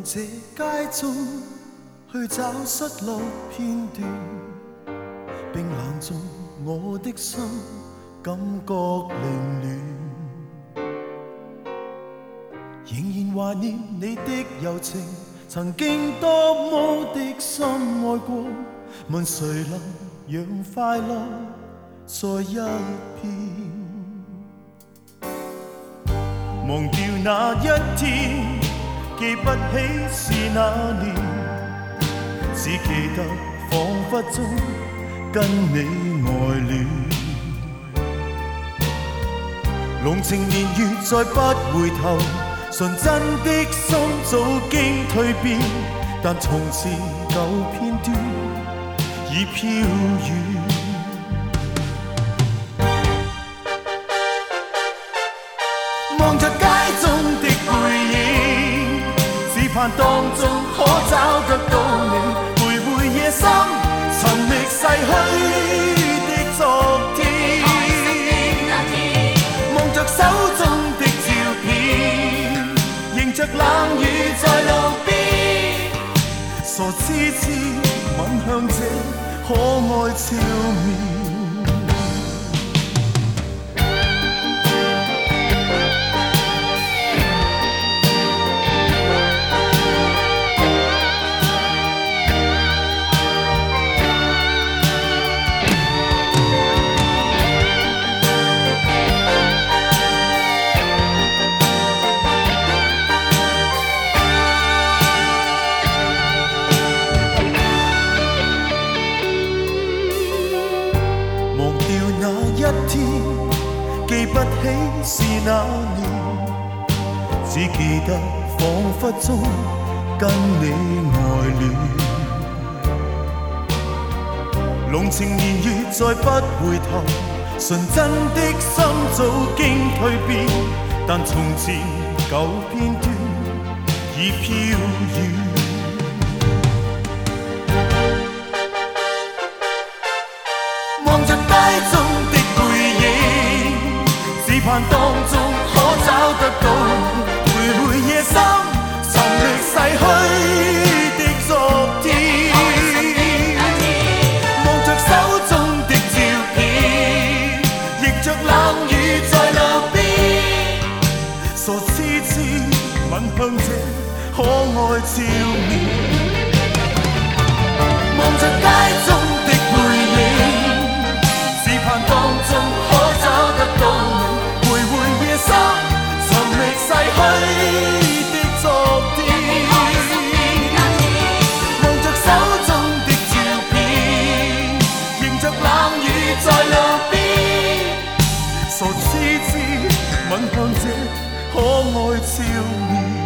这街中去找失落片段，冰冷中我的心感觉凌乱，仍然怀念你的柔情，曾经多么的深爱过，问谁能让快乐再一片？忘掉那一天，記不起是那年，只記得彷彿中跟你愛戀。濃情年月再不回頭，純真的心早經蛻變，但從前舊片段已飄遠。望着街中的背影，只盼當中可找得到你，徘徊夜深，尋覓逝去的昨天。望着手中的照片，迎着冷雨在路邊，傻痴痴吻向這可愛笑面。記不起是那年，只記得彷彿中跟你愛戀。濃情年月再不回頭，純真的心早經蛻變，但從前舊片段已飄遠。望着街中的背影，只盼當中可找得到你，徘徊夜深，尋覓逝去的昨天。望着手中的照片，迎着冷雨在路邊，傻痴痴吻向這可愛笑面。望着街中的背影，只盼當中可找得到你，徘徊夜深，尋覓逝去的昨天。望着手中的照片，迎着冷雨在路邊，傻痴痴吻向這可愛笑面。